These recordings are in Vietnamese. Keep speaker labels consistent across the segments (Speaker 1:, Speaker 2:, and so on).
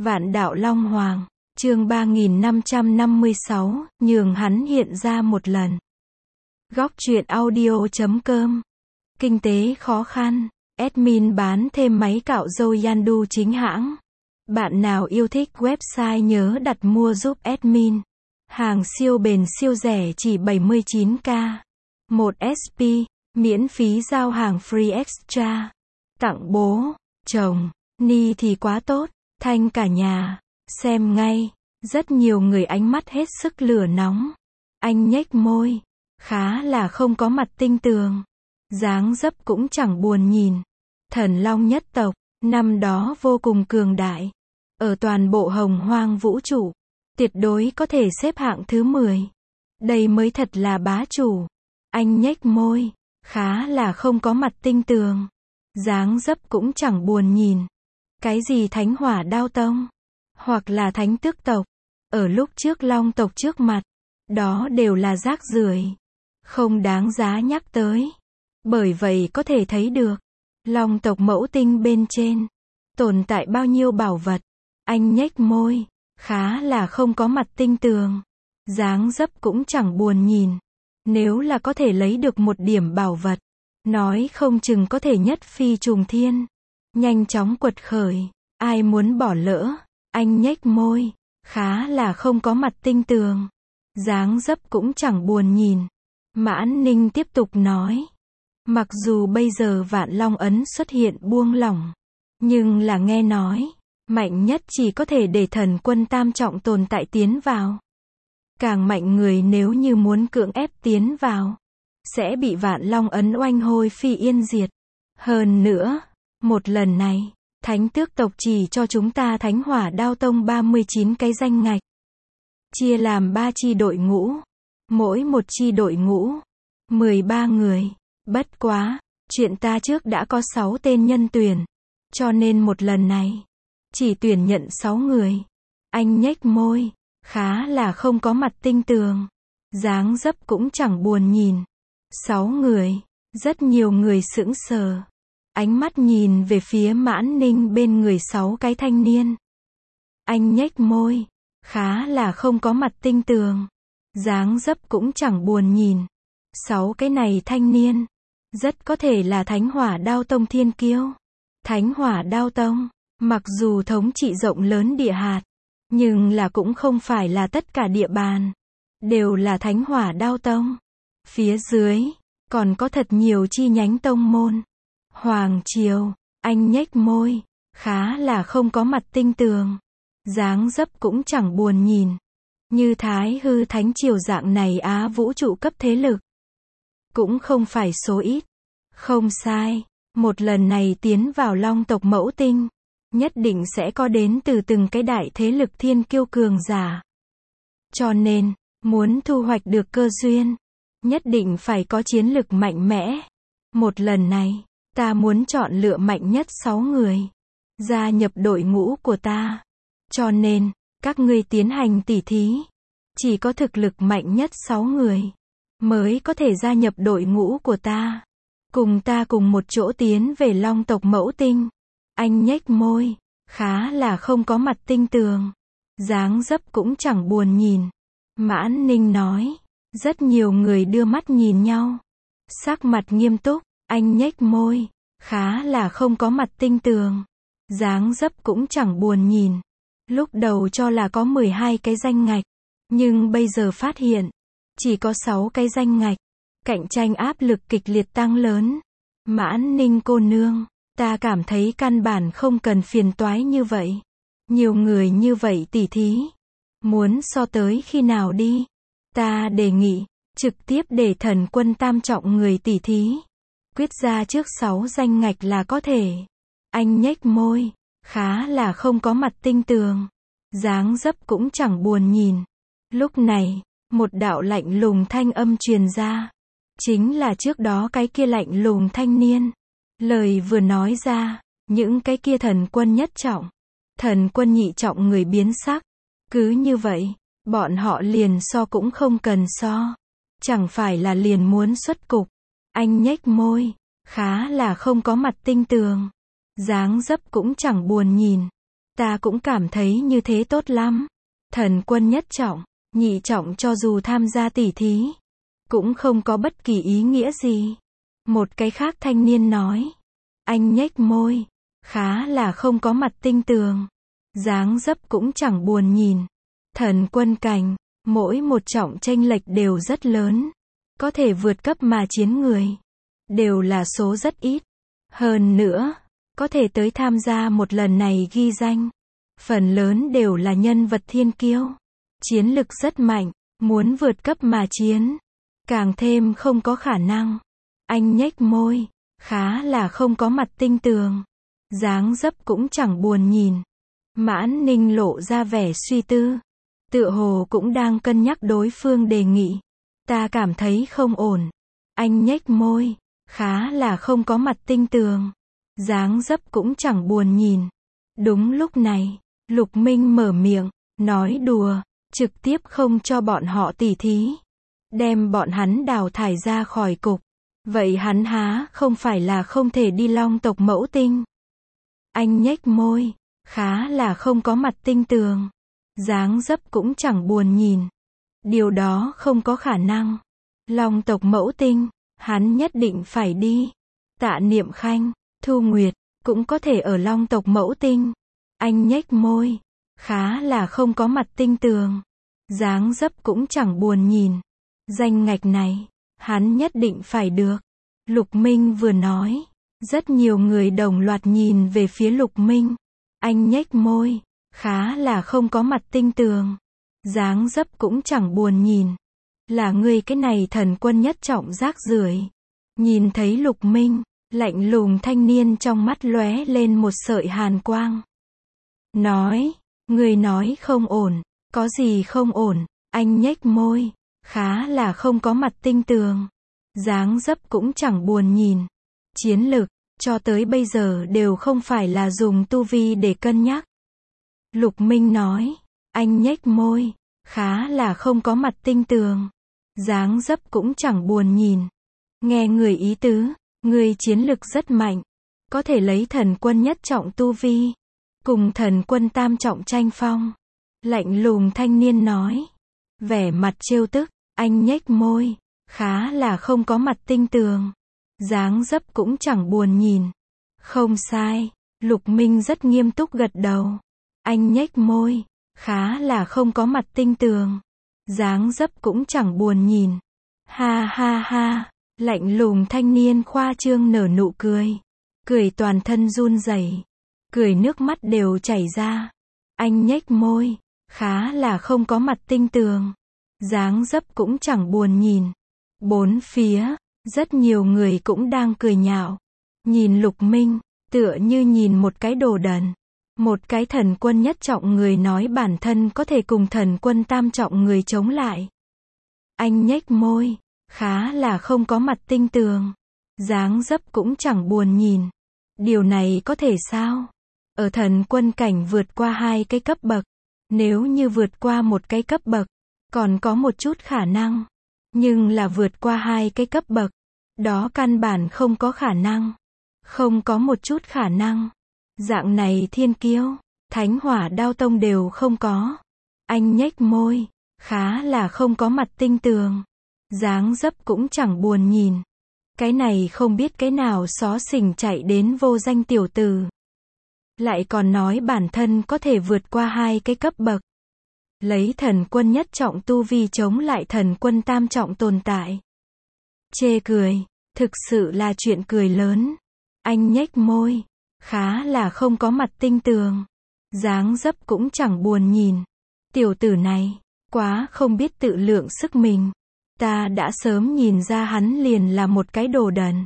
Speaker 1: Vạn đạo Long Hoàng, chương 3556, nhường hắn hiện ra một lần. Góc truyện audio.com. Kinh tế khó khăn, admin bán thêm máy cạo râu Yandu chính hãng. Bạn nào yêu thích website nhớ đặt mua giúp admin. Hàng siêu bền siêu rẻ chỉ 79k. 1 SP, miễn phí giao hàng free extra. Tặng bố, chồng, ni thì quá tốt. Thanh cả nhà, xem ngay, rất nhiều người ánh mắt hết sức lửa nóng. Anh nhếch môi, khá là không có mặt tinh tường. Dáng dấp cũng chẳng buồn nhìn. Thần Long nhất tộc, năm đó vô cùng cường đại. Ở toàn bộ hồng hoang vũ trụ, tuyệt đối có thể xếp hạng thứ 10. Đây mới thật là bá chủ. Anh nhếch môi, khá là không có mặt tinh tường. Dáng dấp cũng chẳng buồn nhìn. Cái gì Thánh Hỏa Đao Tông, hoặc là Thánh Tước tộc, ở lúc trước Long tộc trước mặt, đó đều là rác rưởi, không đáng giá nhắc tới. Bởi vậy có thể thấy được, Long tộc mẫu tinh bên trên, tồn tại bao nhiêu bảo vật. Anh nhếch môi, khá là không có mặt tinh tường. Dáng dấp cũng chẳng buồn nhìn. Nếu là có thể lấy được một điểm bảo vật, nói không chừng có thể nhất phi trùng thiên. Nhanh chóng quật khởi, ai muốn bỏ lỡ. Anh nhếch môi, khá là không có mặt tinh tường. Dáng dấp cũng chẳng buồn nhìn. Mãn Ninh tiếp tục nói. Mặc dù bây giờ Vạn Long Ấn xuất hiện buông lỏng, nhưng là nghe nói, mạnh nhất chỉ có thể để thần quân tam trọng tồn tại tiến vào. Càng mạnh người nếu như muốn cưỡng ép tiến vào, sẽ bị Vạn Long Ấn oanh hôi phi yên diệt. Hơn nữa, một lần này, Thánh Tước tộc chỉ cho chúng ta Thánh Hỏa Đao Tông 39 cái danh ngạch. Chia làm 3 chi đội ngũ. Mỗi một chi đội ngũ, 13 người. Bất quá, chuyện ta trước đã có 6 tên nhân tuyển. Cho nên một lần này, chỉ tuyển nhận 6 người. Anh nhếch môi, khá là không có mặt tinh tường. Dáng dấp cũng chẳng buồn nhìn. 6 người, rất nhiều người sững sờ. Ánh mắt nhìn về phía Mãn Ninh bên người 6 cái thanh niên. Anh nhếch môi, khá là không có mặt tinh tường. Dáng dấp cũng chẳng buồn nhìn. 6 cái này thanh niên, rất có thể là Thánh Hỏa Đao Tông thiên kiêu. Thánh Hỏa Đao Tông, mặc dù thống trị rộng lớn địa hạt, nhưng là cũng không phải là tất cả địa bàn đều là Thánh Hỏa Đao Tông. Phía dưới, còn có thật nhiều chi nhánh tông môn. Hoàng triều, anh nhếch môi, khá là không có mặt tinh tường. Dáng dấp cũng chẳng buồn nhìn. Như Thái Hư Thánh triều dạng này Á vũ trụ cấp thế lực, cũng không phải số ít. Không sai, một lần này tiến vào Long tộc mẫu tinh, nhất định sẽ có đến từ từng cái đại thế lực thiên kiêu cường giả. Cho nên, muốn thu hoạch được cơ duyên, nhất định phải có chiến lực mạnh mẽ. Một lần này, ta muốn chọn lựa mạnh nhất 6 người, gia nhập đội ngũ của ta. Cho nên, các ngươi tiến hành tỉ thí. Chỉ có thực lực mạnh nhất 6 người, mới có thể gia nhập đội ngũ của ta. Cùng ta cùng một chỗ tiến về Long tộc mẫu tinh. Anh nhếch môi, khá là không có mặt tinh tường. Dáng dấp cũng chẳng buồn nhìn. Mãn Ninh nói. Rất nhiều người đưa mắt nhìn nhau. Sắc mặt nghiêm túc, anh nhếch môi, khá là không có mặt tinh tường. Dáng dấp cũng chẳng buồn nhìn. Lúc đầu cho là có 12 cái danh ngạch, nhưng bây giờ phát hiện, chỉ có 6 cái danh ngạch. Cạnh tranh áp lực kịch liệt tăng lớn. Mãn Ninh cô nương, ta cảm thấy căn bản không cần phiền toái như vậy. Nhiều người như vậy tỉ thí. Muốn so tới khi nào đi? Ta đề nghị, trực tiếp để thần quân tam trọng người tỉ thí. Quyết ra trước 6 danh ngạch là có thể. Anh nhếch môi, khá là không có mặt tinh tường. Dáng dấp cũng chẳng buồn nhìn. Lúc này, một đạo lạnh lùng thanh âm truyền ra. Chính là trước đó cái kia lạnh lùng thanh niên. Lời vừa nói ra, những cái kia thần quân nhất trọng, thần quân nhị trọng người biến sắc. Cứ như vậy, bọn họ liền so cũng không cần so. Chẳng phải là liền muốn xuất cục. Anh nhếch môi, khá là không có mặt tinh tường. Dáng dấp cũng chẳng buồn nhìn. Ta cũng cảm thấy như thế tốt lắm. Thần quân nhất trọng, nhị trọng cho dù tham gia tỉ thí, cũng không có bất kỳ ý nghĩa gì. Một cái khác thanh niên nói. Anh nhếch môi, khá là không có mặt tinh tường. Dáng dấp cũng chẳng buồn nhìn. Thần quân cảnh, mỗi một trọng chênh lệch đều rất lớn. Có thể vượt cấp mà chiến người, đều là số rất ít. Hơn nữa, có thể tới tham gia một lần này ghi danh, phần lớn đều là nhân vật thiên kiêu. Chiến lực rất mạnh, muốn vượt cấp mà chiến, càng thêm không có khả năng. Anh nhếch môi, khá là không có mặt tinh tường. Dáng dấp cũng chẳng buồn nhìn. Mãn Ninh lộ ra vẻ suy tư. Tựa hồ cũng đang cân nhắc đối phương đề nghị. Ta cảm thấy không ổn. Anh nhếch môi, khá là không có mặt tinh tường. Dáng dấp cũng chẳng buồn nhìn. Đúng lúc này, Lục Minh mở miệng, nói đùa, trực tiếp không cho bọn họ tỉ thí. Đem bọn hắn đào thải ra khỏi cục. Vậy hắn há không phải là không thể đi Long tộc Mẫu Tinh. Anh nhếch môi, khá là không có mặt tinh tường. Dáng dấp cũng chẳng buồn nhìn. Điều đó không có khả năng. Long tộc Mẫu Tinh, hắn nhất định phải đi. Tạ Niệm Khanh, Thu Nguyệt, cũng có thể ở Long tộc Mẫu Tinh. Anh nhếch môi, khá là không có mặt tinh tường. Dáng dấp cũng chẳng buồn nhìn. Danh ngạch này, hắn nhất định phải được. Lục Minh vừa nói, rất nhiều người đồng loạt nhìn về phía Lục Minh. Anh nhếch môi, khá là không có mặt tinh tường. Dáng dấp cũng chẳng buồn nhìn. Là ngươi cái này thần quân nhất trọng rác rưởi. Nhìn thấy Lục Minh, lạnh lùng thanh niên trong mắt lóe lên một sợi hàn quang. Nói, ngươi nói không ổn, có gì không ổn? Anh nhếch môi, khá là không có mặt tinh tường. Dáng dấp cũng chẳng buồn nhìn. Chiến lực, cho tới bây giờ đều không phải là dùng tu vi để cân nhắc. Lục Minh nói, anh nhếch môi, khá là không có mặt tinh tường. Dáng dấp cũng chẳng buồn nhìn. Nghe người ý tứ, người chiến lực rất mạnh. Có thể lấy thần quân nhất trọng tu vi, cùng thần quân tam trọng tranh phong. Lạnh lùng thanh niên nói. Vẻ mặt trêu tức, anh nhếch môi, khá là không có mặt tinh tường. Dáng dấp cũng chẳng buồn nhìn. Không sai, Lục Minh rất nghiêm túc gật đầu. Anh nhếch môi, khá là không có mặt tinh tường. Dáng dấp cũng chẳng buồn nhìn. Ha ha ha, lạnh lùng thanh niên khoa trương nở nụ cười. Cười toàn thân run rẩy, cười nước mắt đều chảy ra. Anh nhếch môi, khá là không có mặt tinh tường. Dáng dấp cũng chẳng buồn nhìn. Bốn phía, rất nhiều người cũng đang cười nhạo. Nhìn Lục Minh, tựa như nhìn một cái đồ đần. Một cái thần quân nhất trọng người nói bản thân có thể cùng thần quân tam trọng người chống lại. Anh nhếch môi, khá là không có mặt tinh tường. Dáng dấp cũng chẳng buồn nhìn. Điều này có thể sao? Ở thần quân cảnh vượt qua 2 cái cấp bậc. Nếu như vượt qua 1 cái cấp bậc, còn có một chút khả năng. Nhưng là vượt qua 2 cái cấp bậc, đó căn bản không có khả năng. Không có một chút khả năng. Dạng này thiên kiêu, Thánh Hỏa Đao Tông đều không có. Anh nhếch môi, khá là không có mặt tinh tường. Dáng dấp cũng chẳng buồn nhìn. Cái này không biết cái nào xó xỉnh chạy đến vô danh tiểu tử. Lại còn nói bản thân có thể vượt qua 2 cái cấp bậc. Lấy thần quân nhất trọng tu vi chống lại thần quân tam trọng tồn tại. Chê cười, thực sự là chuyện cười lớn. Anh nhếch môi, khá là không có mặt tinh tường. Dáng dấp cũng chẳng buồn nhìn. Tiểu tử này, quá không biết tự lượng sức mình. Ta đã sớm nhìn ra hắn liền là một cái đồ đần.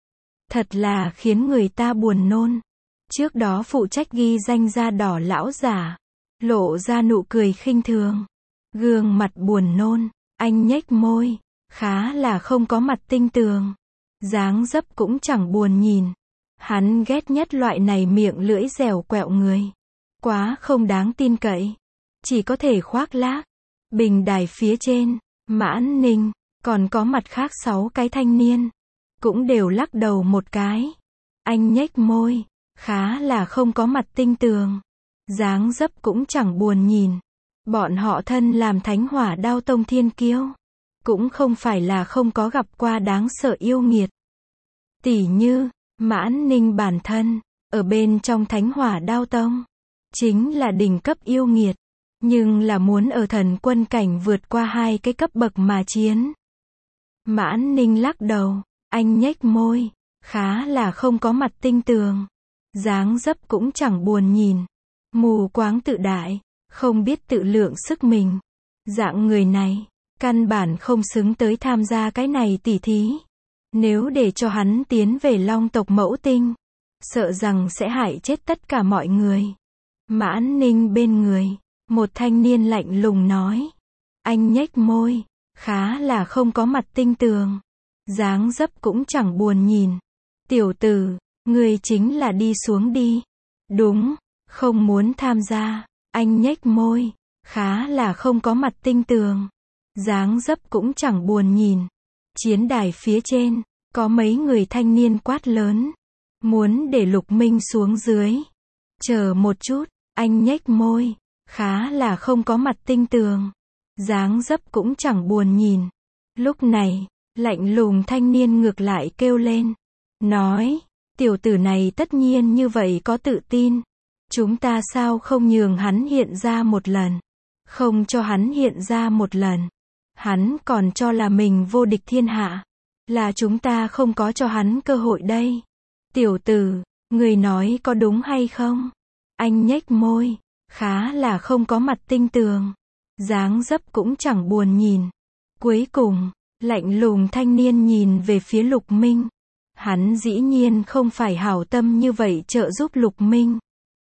Speaker 1: Thật là khiến người ta buồn nôn. Trước đó phụ trách ghi danh da đỏ lão giả, lộ ra nụ cười khinh thường. Gương mặt buồn nôn, anh nhếch môi, khá là không có mặt tinh tường. Dáng dấp cũng chẳng buồn nhìn. Hắn ghét nhất loại này miệng lưỡi dẻo quẹo người. Quá không đáng tin cậy. Chỉ có thể khoác lác. Bình đài phía trên, Mãn Ninh, còn có mặt khác 6 cái thanh niên. Cũng đều lắc đầu một cái. Anh nhếch môi, khá là không có mặt tinh tường. dáng dấp cũng chẳng buồn nhìn. Bọn họ thân làm Thánh Hỏa Đao Tông thiên kiêu, cũng không phải là không có gặp qua đáng sợ yêu nghiệt. Tỉ như, Mãn Ninh bản thân, ở bên trong Thánh Hỏa Đao Tông, chính là đỉnh cấp yêu nghiệt, nhưng là muốn ở thần quân cảnh vượt qua 2 cái cấp bậc mà chiến. Mãn Ninh lắc đầu, anh nhếch môi, khá là không có mặt tinh tường, dáng dấp cũng chẳng buồn nhìn, mù quáng tự đại, không biết tự lượng sức mình. Dạng người này, căn bản không xứng tới tham gia cái này tỉ thí. Nếu để cho hắn tiến về Long tộc Mẫu Tinh, sợ rằng sẽ hại chết tất cả mọi người. Mãn Ninh bên người, một thanh niên lạnh lùng nói. Anh nhếch môi, khá là không có mặt tinh tường, dáng dấp cũng chẳng buồn nhìn. Tiểu tử, người chính là đi xuống đi. Đúng, không muốn tham gia. Anh nhếch môi, khá là không có mặt tinh tường, dáng dấp cũng chẳng buồn nhìn. Chiến đài phía trên, có mấy người thanh niên quát lớn, muốn để Lục Minh xuống dưới. Chờ một chút, anh nhếch môi, khá là không có mặt tinh tường, dáng dấp cũng chẳng buồn nhìn. Lúc này, lạnh lùng thanh niên ngược lại kêu lên, nói, tiểu tử này tất nhiên như vậy có tự tin. Chúng ta sao không nhường hắn hiện ra một lần? Không cho hắn hiện ra một lần. Hắn còn cho là mình vô địch thiên hạ. Là chúng ta không có cho hắn cơ hội đây. Tiểu tử, người nói có đúng hay không? Anh nhếch môi, khá là không có mặt tinh tường, dáng dấp cũng chẳng buồn nhìn. Cuối cùng, lạnh lùng thanh niên nhìn về phía Lục Minh. Hắn dĩ nhiên không phải hảo tâm như vậy trợ giúp Lục Minh.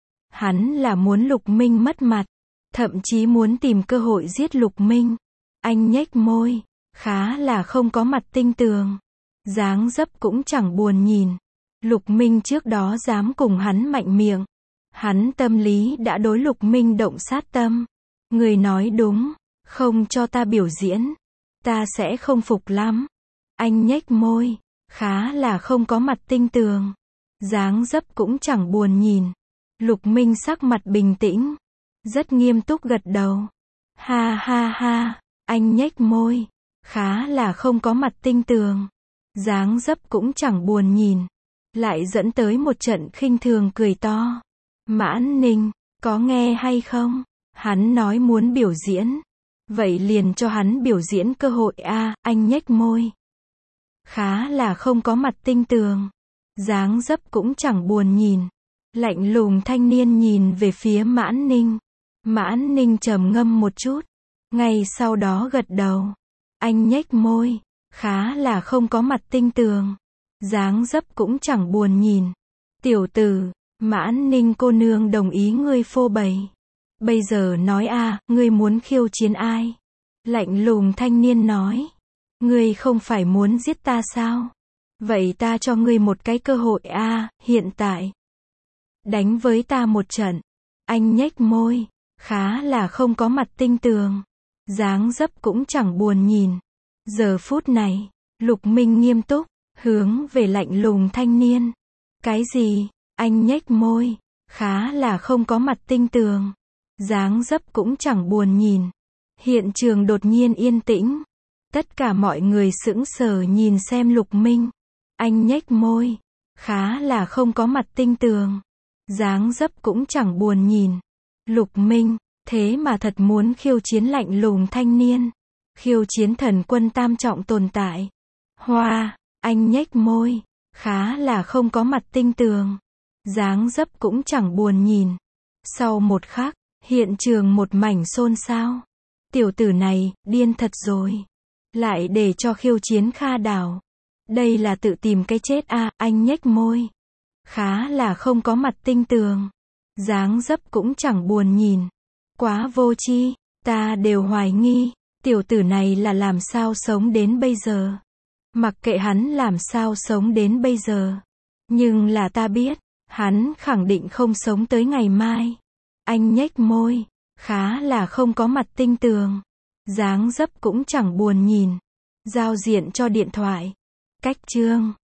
Speaker 1: Hắn là muốn Lục Minh mất mặt, thậm chí muốn tìm cơ hội giết Lục Minh. Anh nhếch môi, khá là không có mặt tinh tường, dáng dấp cũng chẳng buồn nhìn. Lục Minh trước đó dám cùng hắn mạnh miệng, hắn tâm lý đã đối Lục Minh động sát tâm. Người nói đúng, không cho ta biểu diễn, ta sẽ không phục lắm. Anh nhếch môi, khá là không có mặt tinh tường, dáng dấp cũng chẳng buồn nhìn. Lục Minh sắc mặt bình tĩnh, rất nghiêm túc gật đầu. Ha ha ha, anh nhếch môi, khá là không có mặt tinh tường, dáng dấp cũng chẳng buồn nhìn. Lại dẫn tới một trận khinh thường cười to. Mãn Ninh, có nghe hay không? Hắn nói muốn biểu diễn. Vậy liền cho hắn biểu diễn cơ hội a. Anh nhếch môi, khá là không có mặt tinh tường, dáng dấp cũng chẳng buồn nhìn. Lạnh lùng thanh niên nhìn về phía Mãn Ninh. Mãn Ninh trầm ngâm một chút, ngay sau đó gật đầu. Anh nhếch môi, khá là không có mặt tinh tường, dáng dấp cũng chẳng buồn nhìn. Tiểu tử, Mãn Ninh cô nương đồng ý ngươi phô bày. Bây giờ nói a, ngươi muốn khiêu chiến ai? Lạnh lùng thanh niên nói. Ngươi không phải muốn giết ta sao? Vậy ta cho ngươi một cái cơ hội a, hiện tại. Đánh với ta một trận. Anh nhếch môi, khá là không có mặt tinh tường, dáng dấp cũng chẳng buồn nhìn. Giờ phút này, Lục Minh nghiêm túc, hướng về lạnh lùng thanh niên. Cái gì? Anh nhếch môi, khá là không có mặt tinh tường, dáng dấp cũng chẳng buồn nhìn. Hiện trường đột nhiên yên tĩnh. Tất cả mọi người sững sờ nhìn xem Lục Minh. Anh nhếch môi, khá là không có mặt tinh tường, dáng dấp cũng chẳng buồn nhìn. Lục Minh, thế mà thật muốn khiêu chiến lạnh lùng thanh niên, khiêu chiến thần quân tam trọng tồn tại. Hoa, anh nhếch môi, khá là không có mặt tinh tường, dáng dấp cũng chẳng buồn nhìn. Sau một khắc, hiện trường một mảnh xôn xao. Tiểu tử này, điên thật rồi. Lại để cho khiêu chiến Kha Đảo. Đây là tự tìm cái chết a. Anh nhếch môi, khá là không có mặt tinh tường, dáng dấp cũng chẳng buồn nhìn. Quá vô tri, ta đều hoài nghi, tiểu tử này là làm sao sống đến bây giờ. Mặc kệ hắn làm sao sống đến bây giờ, nhưng là ta biết, hắn khẳng định không sống tới ngày mai. Anh nhếch môi, khá là không có mặt tinh tường, dáng dấp cũng chẳng buồn nhìn. Giao diện cho điện thoại. Cách chương